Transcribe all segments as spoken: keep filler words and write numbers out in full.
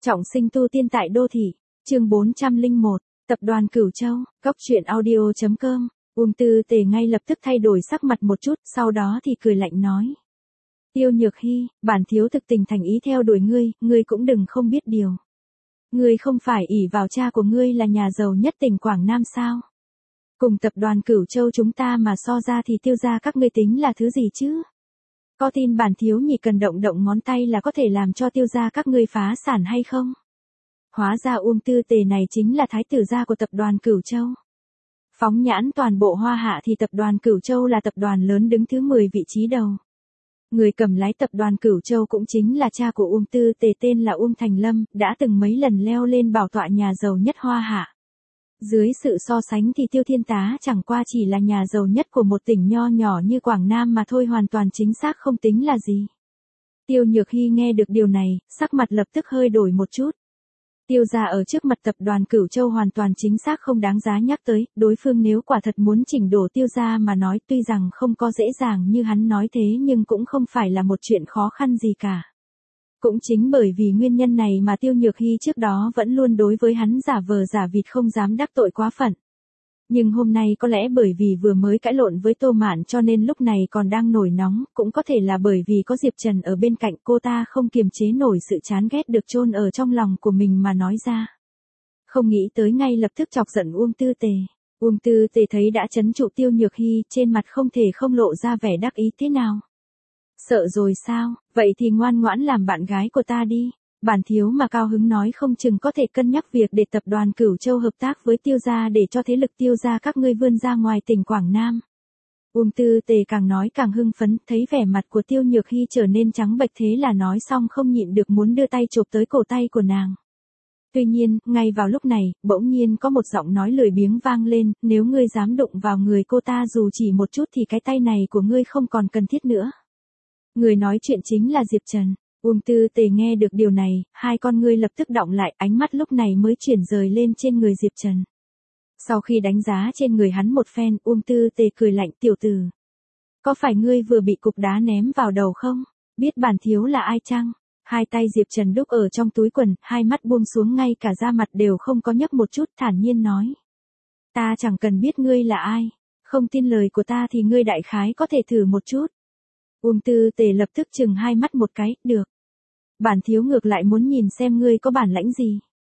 Trọng sinh tu tiên tại đô thị, chương bốn trăm lẻ một, tập đoàn Cửu Châu, góc truyện audio chấm com. Uông Tư Tề ngay lập tức thay đổi sắc mặt một chút, sau đó thì cười lạnh nói. Tiêu Nhược Hy, bản thiếu thực tình thành ý theo đuổi ngươi, ngươi cũng đừng không biết điều. Ngươi không phải ỷ vào cha của ngươi là nhà giàu nhất tỉnh Quảng Nam sao? Cùng tập đoàn Cửu Châu chúng ta mà so ra thì Tiêu gia các ngươi tính là thứ gì chứ? Có tin bản thiếu nhị cần động động ngón tay là có thể làm cho Tiêu gia các ngươi phá sản hay không? Hóa ra Uông Tư Tề này chính là thái tử gia của tập đoàn Cửu Châu. Phóng nhãn toàn bộ Hoa Hạ thì tập đoàn Cửu Châu là tập đoàn lớn đứng thứ mười vị trí đầu. Người cầm lái tập đoàn Cửu Châu cũng chính là cha của Uông Tư Tề tên là Uông Thành Lâm, đã từng mấy lần leo lên bảo tọa nhà giàu nhất Hoa Hạ. Dưới sự so sánh thì Tiêu Thiên Tá chẳng qua chỉ là nhà giàu nhất của một tỉnh nho nhỏ như Quảng Nam mà thôi, hoàn toàn chính xác không tính là gì. Tiêu Nhược Hy nghe được điều này, sắc mặt lập tức hơi đổi một chút. Tiêu gia ở trước mặt tập đoàn Cửu Châu hoàn toàn chính xác không đáng giá nhắc tới, đối phương nếu quả thật muốn chỉnh đổ Tiêu gia mà nói, tuy rằng không có dễ dàng như hắn nói thế nhưng cũng không phải là một chuyện khó khăn gì cả. Cũng chính bởi vì nguyên nhân này mà Tiêu Nhược Hy trước đó vẫn luôn đối với hắn giả vờ giả vịt không dám đắc tội quá phận. Nhưng hôm nay có lẽ bởi vì vừa mới cãi lộn với Tô Mạn cho nên lúc này còn đang nổi nóng, cũng có thể là bởi vì có Diệp Trần ở bên cạnh, cô ta không kiềm chế nổi sự chán ghét được chôn ở trong lòng của mình mà nói ra. Không nghĩ tới ngay lập tức chọc giận Uông Tư Tề. Uông Tư Tề thấy đã trấn trụ Tiêu Nhược Hy, trên mặt không thể không lộ ra vẻ đắc ý thế nào. Sợ rồi sao, vậy thì ngoan ngoãn làm bạn gái của ta đi. Bản thiếu mà cao hứng nói không chừng có thể cân nhắc việc để tập đoàn Cửu Châu hợp tác với Tiêu gia để cho thế lực Tiêu gia các ngươi vươn ra ngoài tỉnh Quảng Nam. Uông Tư Tề càng nói càng hưng phấn, thấy vẻ mặt của Tiêu Nhược Hy trở nên trắng bệch thế là nói xong không nhịn được muốn đưa tay chụp tới cổ tay của nàng. Tuy nhiên, ngay vào lúc này, bỗng nhiên có một giọng nói lười biếng vang lên, nếu ngươi dám đụng vào người cô ta dù chỉ một chút thì cái tay này của ngươi không còn cần thiết nữa. Người nói chuyện chính là Diệp Trần. Uông Tư Tề nghe được điều này, hai con ngươi lập tức đọng lại, ánh mắt lúc này mới chuyển rời lên trên người Diệp Trần. Sau khi đánh giá trên người hắn một phen, Uông Tư Tề cười lạnh, tiểu tử. Có phải ngươi vừa bị cục đá ném vào đầu không? Biết bản thiếu là ai chăng? Hai tay Diệp Trần đúc ở trong túi quần, hai mắt buông xuống, ngay cả da mặt đều không có nhấc một chút, thản nhiên nói. Ta chẳng cần biết ngươi là ai. Không tin lời của ta thì ngươi đại khái có thể thử một chút. Uông Tư Tề lập tức chừng hai mắt một cái, được. Bản thiếu ngược lại muốn nhìn xem ngươi có bản lãnh gì.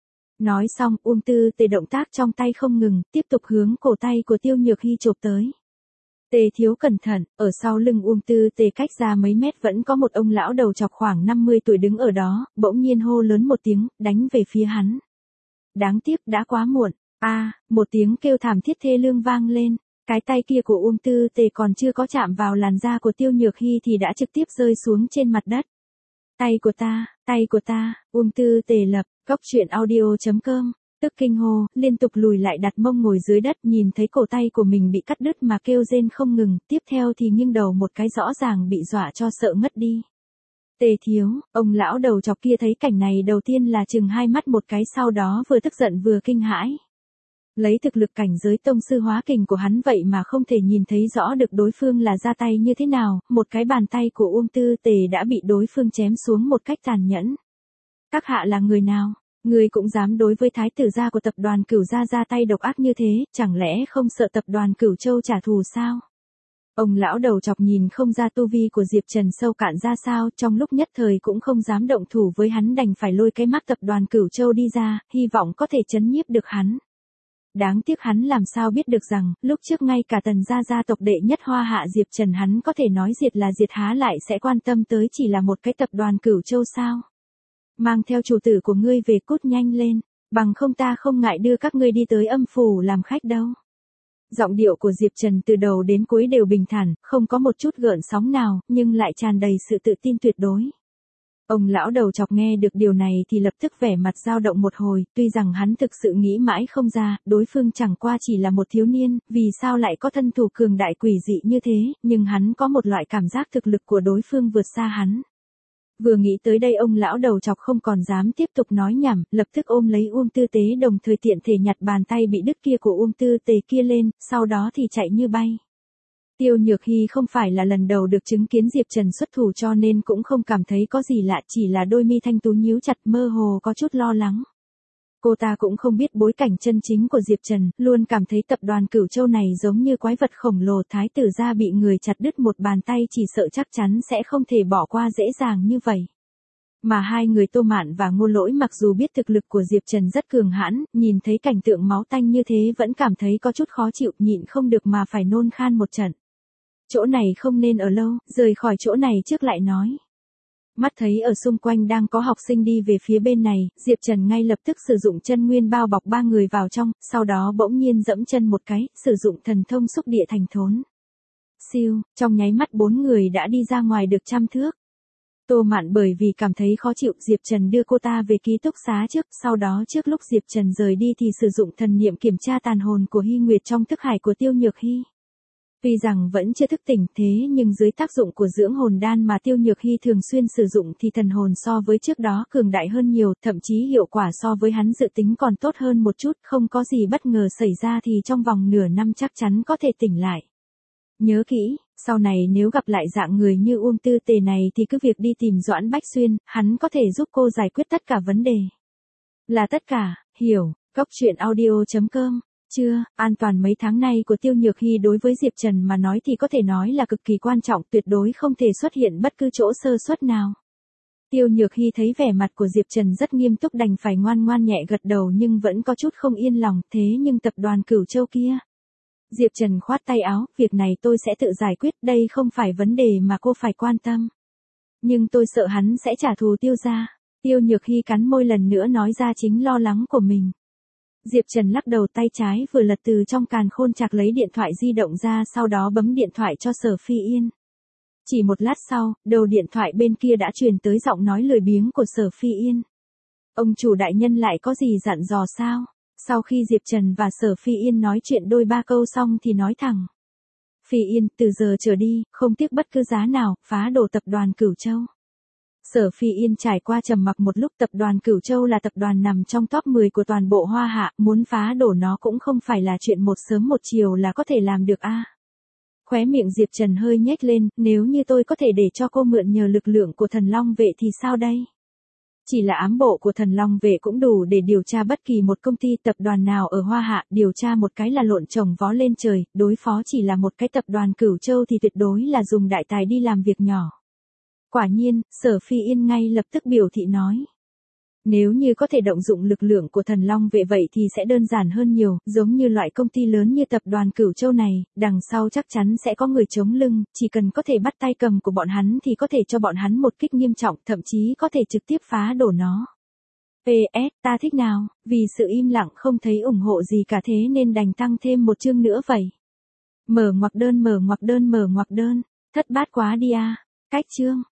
Nói xong, Uông Tư Tề động tác trong tay không ngừng, tiếp tục hướng cổ tay của Tiêu Nhược Hy chộp tới. Tề thiếu cẩn thận, ở sau lưng Uông Tư Tề cách ra mấy mét vẫn có một ông lão đầu chọc khoảng năm mươi tuổi đứng ở đó, bỗng nhiên hô lớn một tiếng, đánh về phía hắn. Đáng tiếc đã quá muộn, a à, một tiếng kêu thảm thiết thê lương vang lên. Cái tay kia của Uông Tư Tề còn chưa có chạm vào làn da của Tiêu Nhược Hy thì đã trực tiếp rơi xuống trên mặt đất. Tay của ta, tay của ta, Uông Tư Tề lập, góc truyện audio chấm com, tức kinh hô, liên tục lùi lại đặt mông ngồi dưới đất, nhìn thấy cổ tay của mình bị cắt đứt mà kêu rên không ngừng, tiếp theo thì nghiêng đầu một cái rõ ràng bị dọa cho sợ ngất đi. Tề thiếu, ông lão đầu chọc kia thấy cảnh này đầu tiên là chừng hai mắt một cái, sau đó vừa tức giận vừa kinh hãi. Lấy thực lực cảnh giới tông sư hóa kình của hắn vậy mà không thể nhìn thấy rõ được đối phương là ra tay như thế nào, một cái bàn tay của Uông Tư Tề đã bị đối phương chém xuống một cách tàn nhẫn. Các hạ là người nào? Người cũng dám đối với thái tử gia của tập đoàn Cửu gia ra tay độc ác như thế, chẳng lẽ không sợ tập đoàn Cửu Châu trả thù sao? Ông lão đầu chọc nhìn không ra tu vi của Diệp Trần sâu cạn ra sao, trong lúc nhất thời cũng không dám động thủ với hắn, đành phải lôi cái mắt tập đoàn Cửu Châu đi ra, hy vọng có thể trấn nhiếp được hắn. Đáng tiếc hắn làm sao biết được rằng, lúc trước ngay cả Tần gia gia tộc đệ nhất Hoa Hạ Diệp Trần hắn có thể nói diệt là diệt há lại sẽ quan tâm tới chỉ là một cái tập đoàn Cửu Châu sao. Mang theo chủ tử của ngươi về, cút nhanh lên, bằng không ta không ngại đưa các ngươi đi tới âm phủ làm khách đâu. Giọng điệu của Diệp Trần từ đầu đến cuối đều bình thản, không có một chút gợn sóng nào, nhưng lại tràn đầy sự tự tin tuyệt đối. Ông lão đầu chọc nghe được điều này thì lập tức vẻ mặt dao động một hồi, tuy rằng hắn thực sự nghĩ mãi không ra, đối phương chẳng qua chỉ là một thiếu niên, vì sao lại có thân thủ cường đại quỷ dị như thế, nhưng hắn có một loại cảm giác thực lực của đối phương vượt xa hắn. Vừa nghĩ tới đây ông lão đầu chọc không còn dám tiếp tục nói nhảm, lập tức ôm lấy Uông Tư Tế đồng thời tiện thể nhặt bàn tay bị đứt kia của Uông Tư Tế kia lên, sau đó thì chạy như bay. Tiêu Nhược Hy không phải là lần đầu được chứng kiến Diệp Trần xuất thủ cho nên cũng không cảm thấy có gì lạ, chỉ là đôi mi thanh tú nhíu chặt mơ hồ có chút lo lắng. Cô ta cũng không biết bối cảnh chân chính của Diệp Trần, luôn cảm thấy tập đoàn Cửu Châu này giống như quái vật khổng lồ, thái tử gia bị người chặt đứt một bàn tay chỉ sợ chắc chắn sẽ không thể bỏ qua dễ dàng như vậy. Mà hai người Tô Mạn và Ngô Lỗi mặc dù biết thực lực của Diệp Trần rất cường hãn, nhìn thấy cảnh tượng máu tanh như thế vẫn cảm thấy có chút khó chịu, nhịn không được mà phải nôn khan một trận. Chỗ này không nên ở lâu, rời khỏi chỗ này trước lại nói. Mắt thấy ở xung quanh đang có học sinh đi về phía bên này, Diệp Trần ngay lập tức sử dụng chân nguyên bao bọc ba người vào trong, sau đó bỗng nhiên dẫm chân một cái, sử dụng thần thông xúc địa thành thốn. Siêu, trong nháy mắt bốn người đã đi ra ngoài được trăm thước. Tô Mạn bởi vì cảm thấy khó chịu, Diệp Trần đưa cô ta về ký túc xá trước, sau đó trước lúc Diệp Trần rời đi thì sử dụng thần niệm kiểm tra tàn hồn của Hy Nguyệt trong thức hải của Tiêu Nhược Hy. Tuy rằng vẫn chưa thức tỉnh thế nhưng dưới tác dụng của dưỡng hồn đan mà Tiêu Nhược Hy thường xuyên sử dụng thì thần hồn so với trước đó cường đại hơn nhiều, thậm chí hiệu quả so với hắn dự tính còn tốt hơn một chút, không có gì bất ngờ xảy ra thì trong vòng nửa năm chắc chắn có thể tỉnh lại. Nhớ kỹ, sau này nếu gặp lại dạng người như Uông Tư Tề này thì cứ việc đi tìm Doãn Bách Xuyên, hắn có thể giúp cô giải quyết tất cả vấn đề. Là tất cả, hiểu, Cốc Truyện Audio chấm com. Chưa, an toàn mấy tháng nay của Tiêu Nhược Hy đối với Diệp Trần mà nói thì có thể nói là cực kỳ quan trọng, tuyệt đối không thể xuất hiện bất cứ chỗ sơ suất nào. Tiêu Nhược Hy thấy vẻ mặt của Diệp Trần rất nghiêm túc đành phải ngoan ngoan nhẹ gật đầu nhưng vẫn có chút không yên lòng, thế nhưng tập đoàn Cửu Châu kia. Diệp Trần khoát tay áo, việc này tôi sẽ tự giải quyết, đây không phải vấn đề mà cô phải quan tâm. Nhưng tôi sợ hắn sẽ trả thù Tiêu gia. Tiêu Nhược Hy cắn môi lần nữa nói ra chính lo lắng của mình. Diệp Trần lắc đầu, tay trái vừa lật từ trong càn khôn chạc lấy điện thoại di động ra, sau đó bấm điện thoại cho Sở Phi Yên. Chỉ một lát sau, đầu điện thoại bên kia đã truyền tới giọng nói lười biếng của Sở Phi Yên. Ông chủ đại nhân lại có gì dặn dò sao? Sau khi Diệp Trần và Sở Phi Yên nói chuyện đôi ba câu xong thì nói thẳng. Phi Yên, từ giờ trở đi, không tiếc bất cứ giá nào, phá đổ tập đoàn Cửu Châu. Sở Phi Yên trải qua trầm mặc một lúc, tập đoàn Cửu Châu là tập đoàn nằm trong top mười của toàn bộ Hoa Hạ, muốn phá đổ nó cũng không phải là chuyện một sớm một chiều là có thể làm được a. À. Khóe miệng Diệp Trần hơi nhếch lên, nếu như tôi có thể để cho cô mượn nhờ lực lượng của Thần Long Vệ thì sao đây? Chỉ là ám bộ của Thần Long Vệ cũng đủ để điều tra bất kỳ một công ty tập đoàn nào ở Hoa Hạ, điều tra một cái là lộn chồng vó lên trời, đối phó chỉ là một cái tập đoàn Cửu Châu thì tuyệt đối là dùng đại tài đi làm việc nhỏ. Quả nhiên, Sở Phi Yên ngay lập tức biểu thị nói. Nếu như có thể động dụng lực lượng của Thần Long Vệ vậy thì sẽ đơn giản hơn nhiều, giống như loại công ty lớn như tập đoàn Cửu Châu này, đằng sau chắc chắn sẽ có người chống lưng, chỉ cần có thể bắt tay cầm của bọn hắn thì có thể cho bọn hắn một kích nghiêm trọng, thậm chí có thể trực tiếp phá đổ nó. pê ét, ta thích nào, vì sự im lặng không thấy ủng hộ gì cả thế nên đành tăng thêm một chương nữa vậy. Mở ngoặc đơn mở ngoặc đơn mở ngoặc đơn, thất bát quá đi à, cách chương.